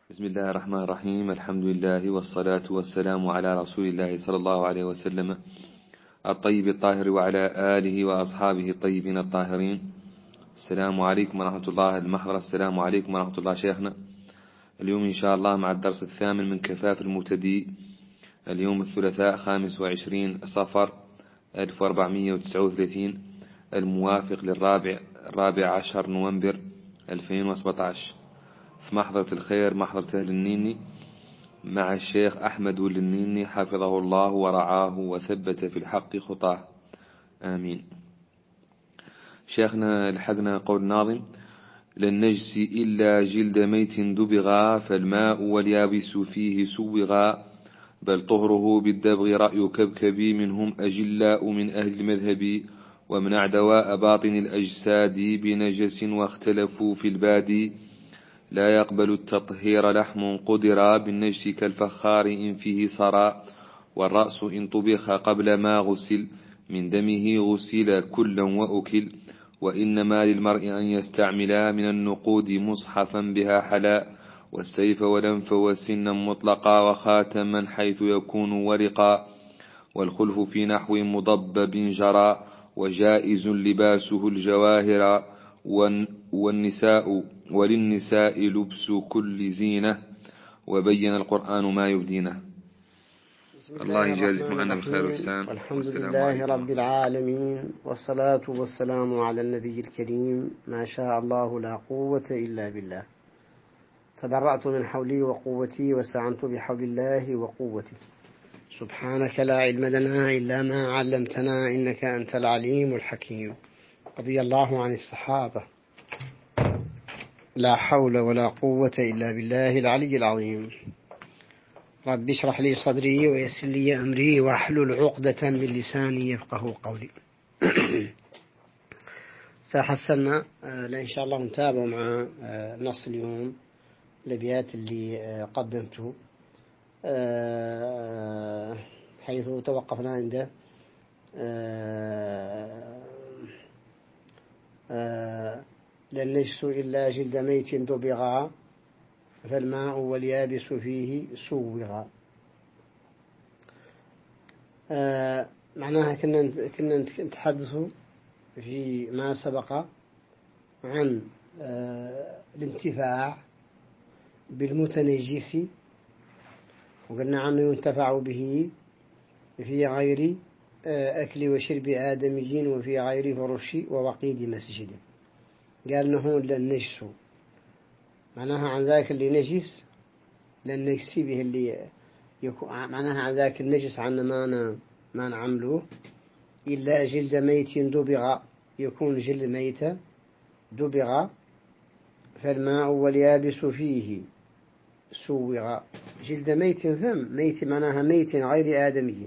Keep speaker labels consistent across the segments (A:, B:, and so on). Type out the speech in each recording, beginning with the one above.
A: بسم الله الرحمن الرحيم. الحمد لله والصلاة والسلام على رسول الله صلى الله عليه وسلم الطيب الطاهر وعلى آله وأصحابه الطيبين الطاهرين. السلام عليكم ورحمة الله المحضرة. السلام عليكم ورحمة الله شيخنا. اليوم إن شاء الله مع الدرس الثامن من كفاف المبتدئ. اليوم الثلاثاء 25 صفر 1439 الموافق الرابع عشر نوفمبر 2017 في محضرة الخير محضرة أهل النيني مع الشيخ أحمد النيني حفظه الله ورعاه وثبت في الحق خطاه آمين. شيخنا لحقنا قول ناظم: لن نجس إلا جلد ميت دبغا فالماء واليابس فيه سوغا بل طهره بالدبغ رأي كبكبي منهم أجلاء من أهل المذهب ومنع دواء باطن الأجساد بنجس واختلفوا في البادي لا يقبل التطهير لحم قدرا بالنجس كالفخار إن فيه صرا والرأس إن طبخ قبل ما غسل من دمه غسل كلا وأكل وإنما للمرء أن يستعملا من النقود مصحفا بها حلا والسيف والأنف وسنا مطلقا وخاتما حيث يكون ورقا والخلف في نحو مضبب جرى وجائز لباسه الجواهر وللنساء لبس كل زينة وبين القرآن ما يبدينه. الله يجازيكم عنا بالخير والإحسان.
B: والحمد لله رب العالمين والصلاة والسلام على النبي الكريم. ما شاء الله لا قوة إلا بالله. تبرأت من حولي وقوتي واستعنت بحول الله وقوتي. سبحانك لا علم لنا إلا ما علمتنا إنك أنت العليم الحكيم. رضي الله عن الصحابة. لا حول ولا قوة إلا بالله العلي العظيم. رب اشرح لي صدري ويسر لي أمري واحلل عقدة من لساني يفقه قولي. سحسنا إن شاء الله نتابع مع نص اليوم الأبيات اللي قدمته حيث توقفنا عنده لن نجس إلا جلد ميت دبغا فالماء واليابس فيه سوغا. معناها كنا نتحدث في ما سبق عن الانتفاع بالمتنجس وقلنا عنه ينتفع به في غير أكل وشرب آدميين وفي غير فرش ووقيد مسجد. قال إنه لن نجس معناها عن ذاك اللي نجس لن نجسي به اللي يكون معناها عن ذاك النجس عن ما نعمله إلا جلد ميت دبغ يكون جلد ميت دبغ فالماء واليابس فيه سوغ. جلد ميت فم ميت معناها ميت غير آدمي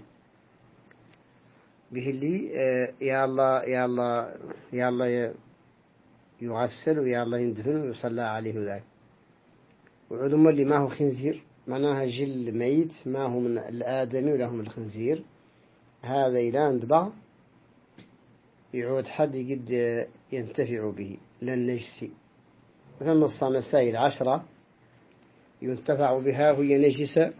B: به اللي يا الله يا الله يا الله يغسل ويا الله يندفن ويصلى عليه ذاك. وعدم اللي ما هو خنزير معناها جل ميت ما هو من الآدمي ولا هو من الخنزير. هذا إلى اندبع يعود حد قد ينتفع به لن نجسي. ثم مسائل 10 ينتفع بها وهي نجسة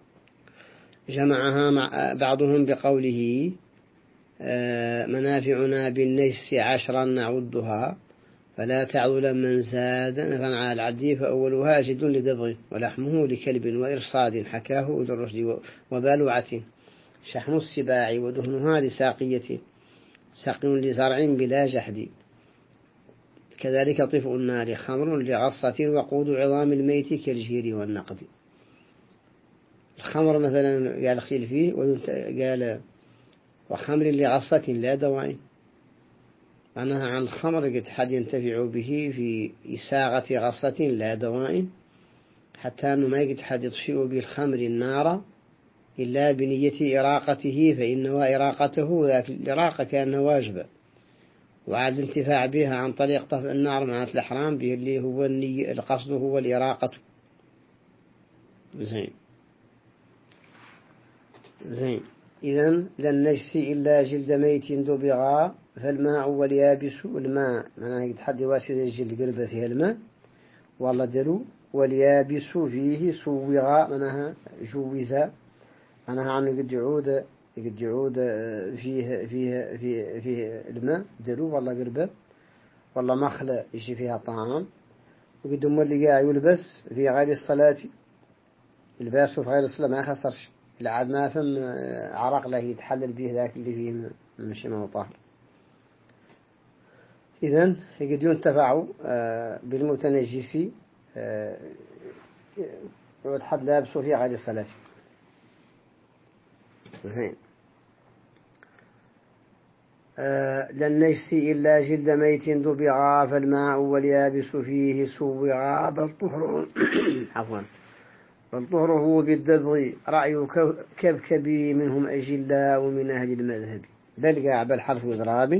B: جمعها مع بعضهم بقوله منافعنا بالنجس 10 نعدها فلا تعذل من زاد نفعا على العدي فأولها جد لدبغ ولحمه لكلب وإرصاد حكاه إلى الرشد وبالوعة شحم السباع ودهنها لساقية ساقي لزرع بلا جحد كذلك طفء النار خمر لغصة وقود عظام الميت كالجير والنقد. الخمر مثلا قال خيل فيه قال وخمر لغصة لا دواء معناها عن الخمر قد حد ينتفع به في إساغة غصة لا دواء حتى أنه ما قد حد يطفئ بالخمر النار إلا بنية إراقته فإن إراقته ذاك الإراقة كأنه واجبة وعاد الانتفاع بها عن طريق طفء النار مع الإحرام به اللي هو النية القصد هو الإراقة. زين إذن لن نجسي إلا جلد ميت دبغا فالماء واليابس الماء معناها يتحدي واسد الجلد قربة فيها الماء والله دلو واليابس فيه سوغ منها جوز منها عنه قد يعود فيه الماء دلو والله قربة والله مخلة يجي فيها طعام وقد اللي قاعد يلبس في غير الصلاة الباس في غير الصلاة ما خسرش العاد ما فهم عرق له يتحلل به ذاك اللي فيه مش ما طاهر. إذن قد ينتفع بالمتنجس والحد لابسه في غير الصلاة. لن نجسي إلا جلد ميت دبغا فالماء واليابس فيه سوغا بل طهره عفوا بل طهره بالدبغ رأي كبكبي منهم أجلاء ومن أهل المذهب بل قاع بالحرف إضرابي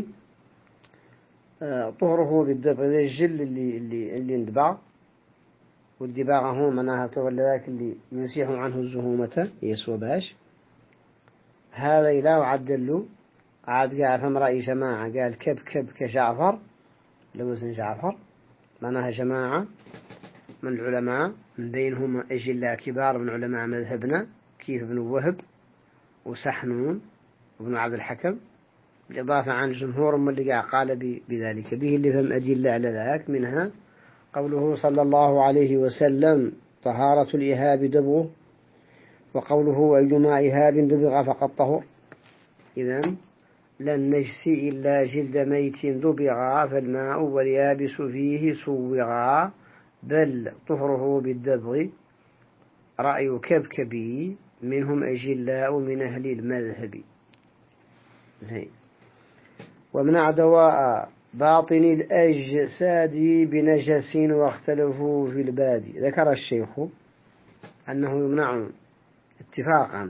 B: طهره بالدبغ الجل اللي اندبغ والدباغ هو مناها تولى اللي يسيح عنه الزهومة يسوى باش هذا إله عدل له عاد قاعد فهم رأي جماعة قال كب كجعفر لوزن جعفر معناها جماعة من العلماء من بينهم أجلاء كبار من علماء مذهبنا كيف ابن وهب وسحنون وابن عبد الحكم بالإضافة عن جمهور من اللي قال بذلك به اللي فهم أدلة على ذاك منها قوله صلى الله عليه وسلم طهارة الإهاب دبغه وقوله أيما إهاب دبغ فقد طهر. إذن لن نجسي إلا جلد ميت دبغا فالماء واليابس فيه سوغا بل طهره بالدبغ رأي كبكبي منهم أجلاء من أهل المذهب. زين. ومنع دواء باطن الأجساد بنجس واختلفوا في البادي. ذكر الشيخ أنه يمنع اتفاقا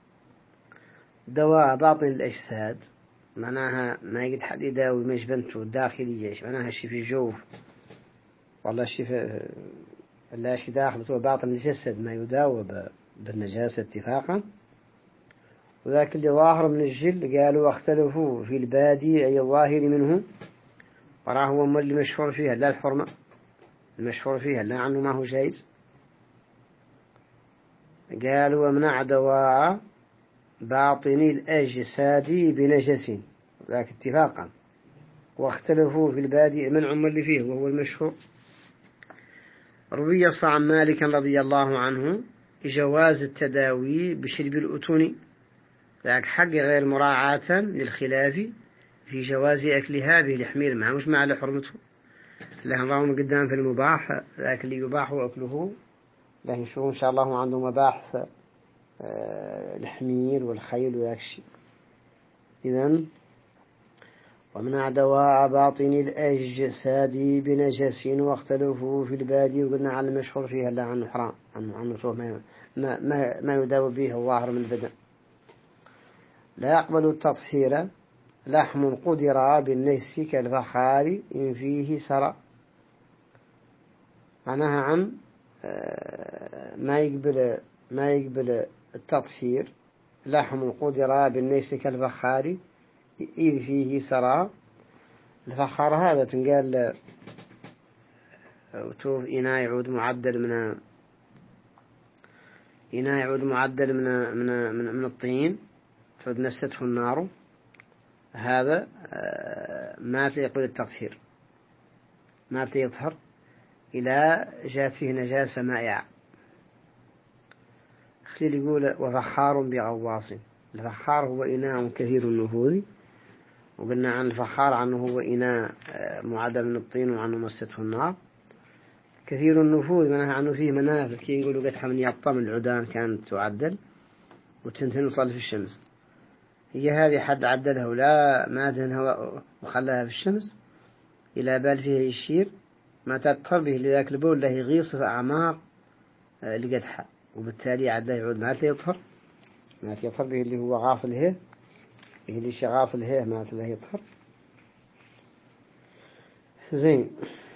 B: دواء باطن الأجساد معناها ما يقد حد يداوي مش بنته الداخلية معناها الشي في الجوف والله الشي في الشي داخل باطن الجسد ما يداوى بالنجاسة اتفاقا. وذاك اللي ظاهر من الجل قالوا واختلفوا في البادي أي الظاهر منه وراه هو اللي مشهور فيها لا الحرمة المشهور فيها لا عنه ما هو جائز. قالوا ومنع دواء باطن الأجساد بنجس ذاك اتفاقا واختلفوا في البادي منع اللي فيه وهو المشهور. روي عن مالك رضي الله عنه جواز التداوي بشرب الأتون ذاك حق غير مراعاة للخلاف في جواز أكلها به الحمير معه مش مع حرمته لهم راهم قدام في المباح ذاك اللي يباح أكله لكن شو إن شاء الله عنده مباح الحمير والخيل وذاك الشيء. إذن ومنع دواء باطن الأجساد بنجس واختلفوا في البادي وقلنا على المشهور فيها لا عنه حرام عنه ما يداوي به الظاهر من البدن. لا يقبل التطهير لحم قدر بالنجس كالفخار إن فيه سرى معناها عن ما يقبل التطهير لحم قدر بالنجس كالفخار إذ فيه سرى. الفخار هذا تنقال وتوف إناء يعود معدل من الطين فنسته النار هذا ما يقبل التطهير ما يطهر إلى جاءت فيه نجاسة مائعة. خليل يقول وفخار بغواص. الفخار هو إناء كثير النفوذ وقلنا عن الفخار عنه هو إناء معدل من الطين وعنه مسته النار. كثير النفوذ معناها عنه فيه منافذ كي يقولوا قد من يطم العدان كانت تعدل وتنتهي وصل في الشمس هي هذه حد عدلها ولا ما دهنها وخلاها في الشمس إلى بال فيها يشير ما تطهر به لذاك البول له يغيص في أعماق لقدحة وبالتالي عده يعود ما يطهر به اللي هو غاصل هيه اللي شي غاصل هيه ما له يطهر. زين.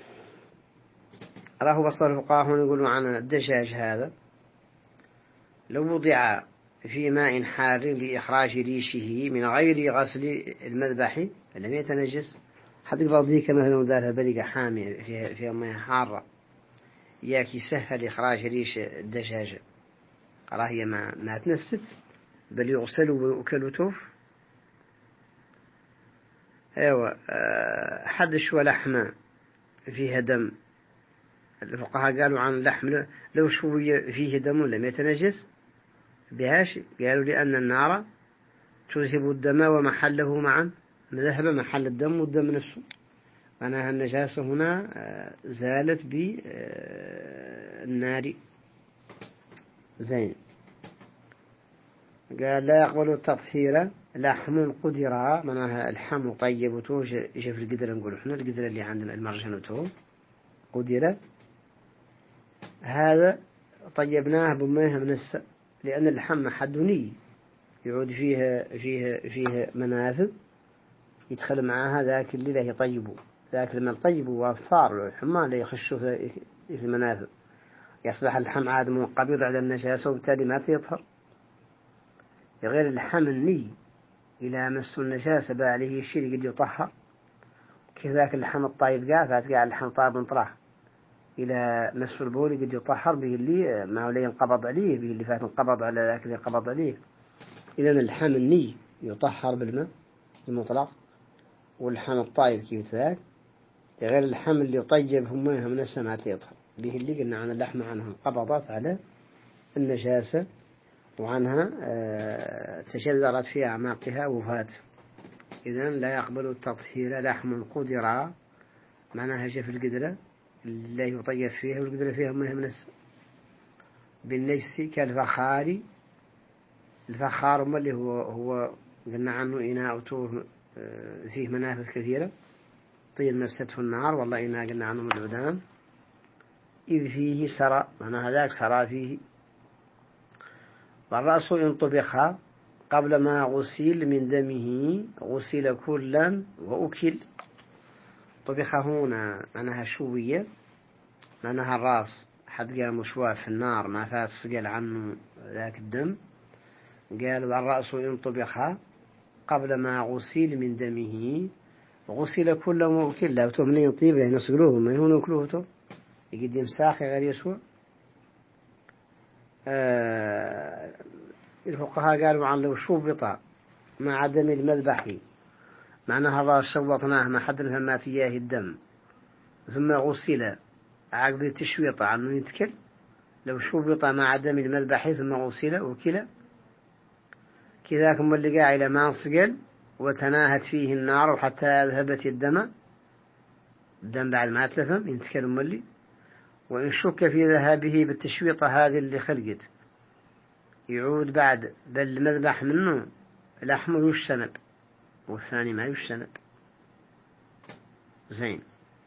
B: راه بصر الفقهاء هنا يقولوا عن الدجاج هذا لو وضع في ماء حار لإخراج ريشه من غير غسل المذبح لم يتنجس. حد يقبل ذيك مثلا ودارها بلقة حامية فيها مياه حارة ياك يسهل إخراج ريش الدجاجة راهي ما تنست بل يغسل ويؤكل توف. أيوة حدش ولحمة فيها دم، الفقهاء قالوا عن اللحم لو شوية فيه دم لم يتنجس بهاش، قالوا لأن النار تذهب الدم ومحله معا، ذهب محل الدم والدم نفسه، معناها النجاسة هنا زالت بالنار. زين. قال لا يقبل التطهير لحم قدر، معناها اللحم طيب وتوج يجي في القدر، نقول احنا القدر اللي عندنا المرجان وتو قدر، هذا طيبناه بميه من لأن اللحم حدني يعود فيها منافذ يدخل معها ذاك اللي له يطيبه، ذاك لما طيبه وفار الحمى لا يخشوا في المنافذ، يصبح اللحم عاد منقبض على النجاسة وبالتالي ما يطهر. غير اللحم الني إلى مس النجاسة بقى عليه الشيء قد يطهر، كذاك اللحم الطيب قاع اللحم طيب انطرح إلى مس البول قد يطهر به اللي ما هو لا ينقبض عليه، به اللي فات انقبض على ذاك اللي انقبض عليه. إذن اللحم الني يطهر بالماء المطلق، واللحم الطيب كيف ذاك، غير اللحم اللي يطيب هميها من السماء يطهر به اللي قلنا عن اللحم عنها انقبضت على النجاسة وعنها تشذرت في أعماقها وفات. إذن لا يقبل التطهير لحم قدر، معناها جف القدرة لا يطيب فيها والقدرة فيها هميها من السماء بالنجس كالفخار. الفخار ما اللي هو قلنا عنه إناء فيه منافذ كثيرة، طين مسته النار، والله إناء قلنا عنه من العدام، إذ فيه سرى، معناها ذاك سرى فيه. والرأس إن طبخ قبل ما غسل من دمه غسل كلا وأكل. طبخ هنا معناها شوية، معناها الرأس حد قام شواه في النار ما فات سقل عنه ذاك الدم. قال والرأس إن طبخ قبل ما غسل من دمه غسل كلا وأكل. لا تؤمنين يطيب يعني يسقلوه ما يهون يأكلوه تو يقدم ساخي غير يسوع. الفقهاء قالوا عن لو شوبط مع دم المذبح، معناها الله شوطناه ما حد فما فيه الدم ثم غسل عقب التشويط عنه يتكل، لو شوبط مع دم المذبح ثم غسل وكلا كذاك اللي قاع إلى ما انصقل وتناهت فيه النار وحتى أذهبت الدم بعد ما أتلفم ينتكلم ملي. وإن شك في ذهابه بالتشويطة هذه اللي خلقت يعود بعد بل المذبح منه لحمه يشتنب والثاني ما يشتنب. زين.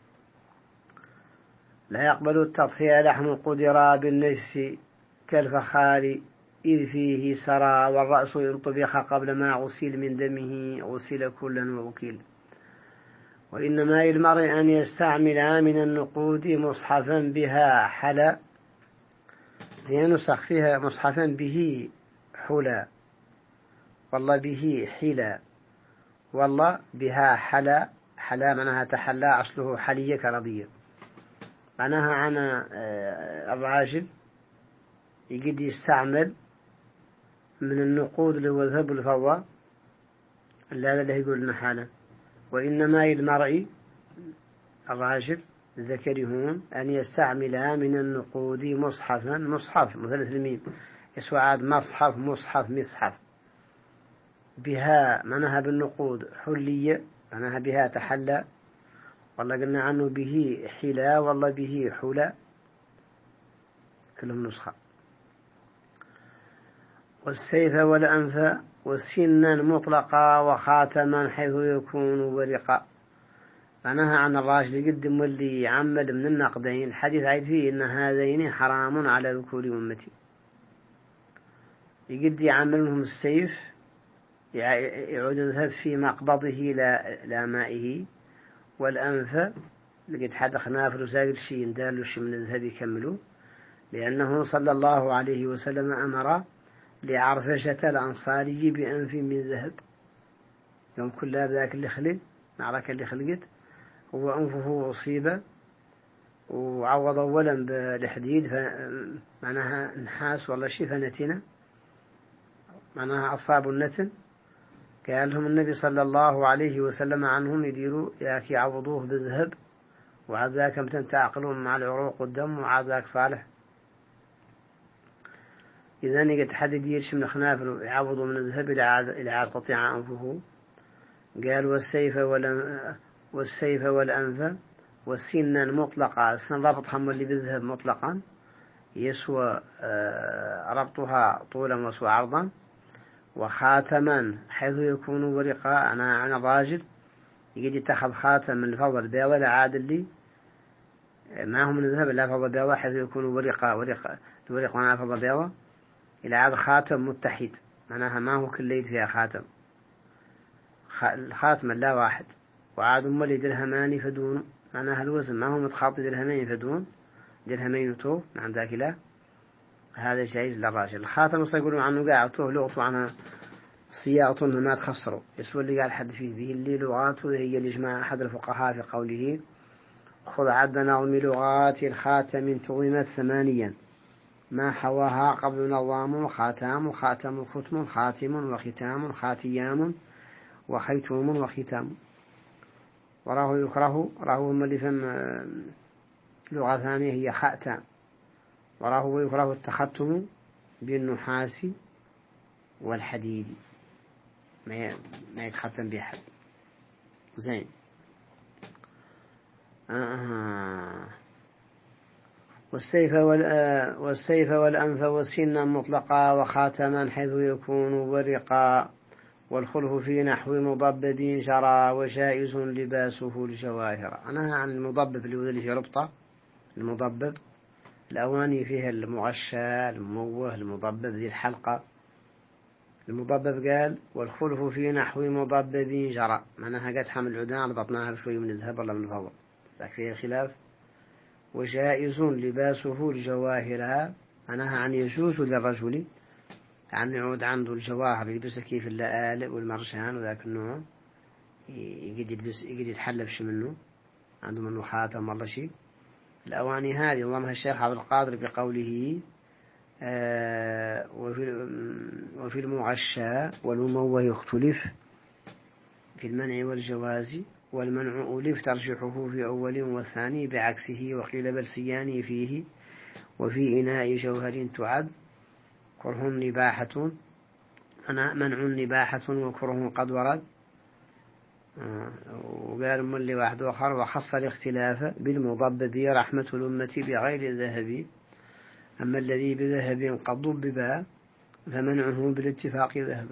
B: لا يقبل التضحية لحم قدر بالنجس كالفخار إذ فيه سرى. والرأس إن طبخ قبل ما غسل من دمه غسل كلا وأكل. وإنما للمرء أن يستعمل من النقود مصحفا بها حلا، ينسخ فيها مصحفا به حلا، والله به حلا، والله بها حلا. حلا معناها تحلى، أصله حلية كرضية، معناها عن الراجل يقد يستعمل من النقود اللي هو الذهب والفضة، هذا اللي يقول لنا حالا. وإنما للمرء الراجل ذكر هون أن يستعمل من النقود مصحفا، مصحف مثلث الميم يسوى عاد مصحف مصحف مصحف، بها معناها بالنقود حلية معناها بها تحلى، والله قلنا عنه به حلا والله به حلا كلهم نسخة. والسيف والأنف والسنا مطلقا وخاتما حيث يكون ورقا، معناها عن الراجل يقدم واللي يعمد من النقدين. الحديث عيد فيه إن هذين حرام على ذكور أمتي، يقد يعمل منهم السيف يعود الذهب في مقبضه لا مائه، والأنف لقد حد خنافر وساقل شيء دالوا شيء من الذهب يكملوا، لأنه صلى الله عليه وسلم أمر لعرفشة الأنصاري بأنف من ذهب يوم كلها بذاك اللي خلق معركة اللي خلقت هو أنفه أصيب وعوض أولا بالحديد معناها نحاس والله شي فنتنا معناها أصابوا النتن. قال لهم النبي صلى الله عليه وسلم عنهم يديروا ياك يعوضوه بالذهب وعاد ذاك متن تعقلون مع العروق والدم وعاد ذاك صالح. إذا نقد حد يديرش من خنافر يعوضوا من الذهب إلى عاد قطيع أنفه. قال والسيف والأنف والسنان مطلقة سن ربطهم اللي بالذهب مطلقا يسوى ربطها طولا وسوى عرضا. وخاتما حيث يكون ورقاء عن الراجل يجي يتخذ خاتم من الفضة البيضاء لعاد اللي ما هو من الذهب إلا فضة بيضاء حيث يكون ورقاء مع فضة بيضاء إلى عاد خاتم متحد معناها ما هو كل يد فيها خاتم الخاتم لا واحد. وعاد اللي درهمان يفدون معناها الوزن ما هو متخاطي درهمين يفدون درهمين وتوه عن ذاك لا هذا جائز للراجل. الخاتم يقولون عنه قاعد توه لغطوا عنها صياغة ما تخسروا يسوى اللي قال حد فيه به اللي لغاته هي الإجماع أحد الفقهاء في قوله خذ عد نظم لغات الخاتم تضمت 8 ما حواها قبل نظام خاتم ختم خاتم وختام خاتيام وخيتوم وختام. وراه يكره هم اللي فهم لغة ثانية هي خاتم. وراه يكره التختم بالنحاس والحديد ما يتختم بأحد زين. والسيف والأنف والسن مطلقا وخاتما حيث يكون ورقا. والخلف في نحو مضبب شرى وجائز لباسه الجواهر. أنا عن المضبب اللي في ربطة المضبب الأواني فيها المغشى المموه المضبب ذي الحلقة. المضبب قال والخلف في نحو مضبب جرى معناها قد حمل العدان ربطناها بشوي من الذهب ولا من الفضة ذاك فيها خلاف. وجائز لباسه الجواهر معناها عن يجوز للرجل عن يعود عنده الجواهر يلبس كيف اللآلئ والمرجان وذاك النوع يقدر يتحلف شي منه عنده منه خاتم والله شيء. الأواني هذه ضمها الشيخ عبد القادر بقوله وفي المغشى والمموه يختلف في المنع والجواز. والمنع ألف ترجحه في أول والثاني بعكسه وقيل بل سياني فيه. وفي إناء جوهر تعد كره نباحة منع نباحة وكره قد ورد. وقال من لي واحد آخر وخص الاختلاف بالمضبب رحمة الأمة بغير الذهب. أما الذي بذهب قد ضبب فمنعه بالاتفاق ذهب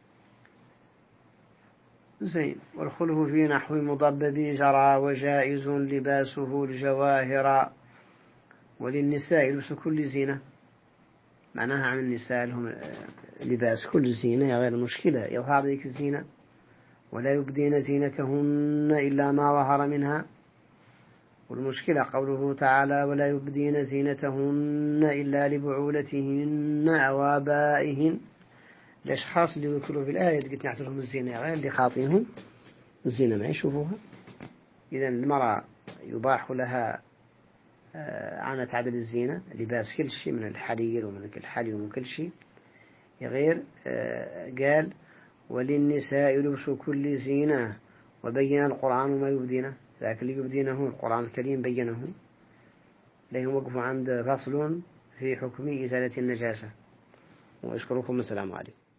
B: زين. والخلف في نحو مضبب جرى وجائز لباسه الجواهر. وللنساء لبس كل زينة معناها عن النساء لهم لباس كل زينة غير مشكلة إظهار ذيك الزينة. ولا يبدين زينتهن إلا ما ظهر منها. والمشكلة قوله تعالى ولا يبدين زينتهن إلا لبعولتهن أو آبائهن. الأشخاص اللي ذكروا في الآية قلت نعتلهم الزينة غير اللي خاطينهم الزينة ما يشوفوها. إذا المرأة يباح لها عن تعدد الزينة لباس كل شيء من الحرير ومن الحلي ومن كل شيء غير قال وللنساء لبس كل زينة وبين القرآن ما يبدينه. ذاك اللي يبدينه القرآن الكريم بينه. لهم وقفوا عند فصل في حكم إزالة النجاسة. وأشكركم السلام عليكم.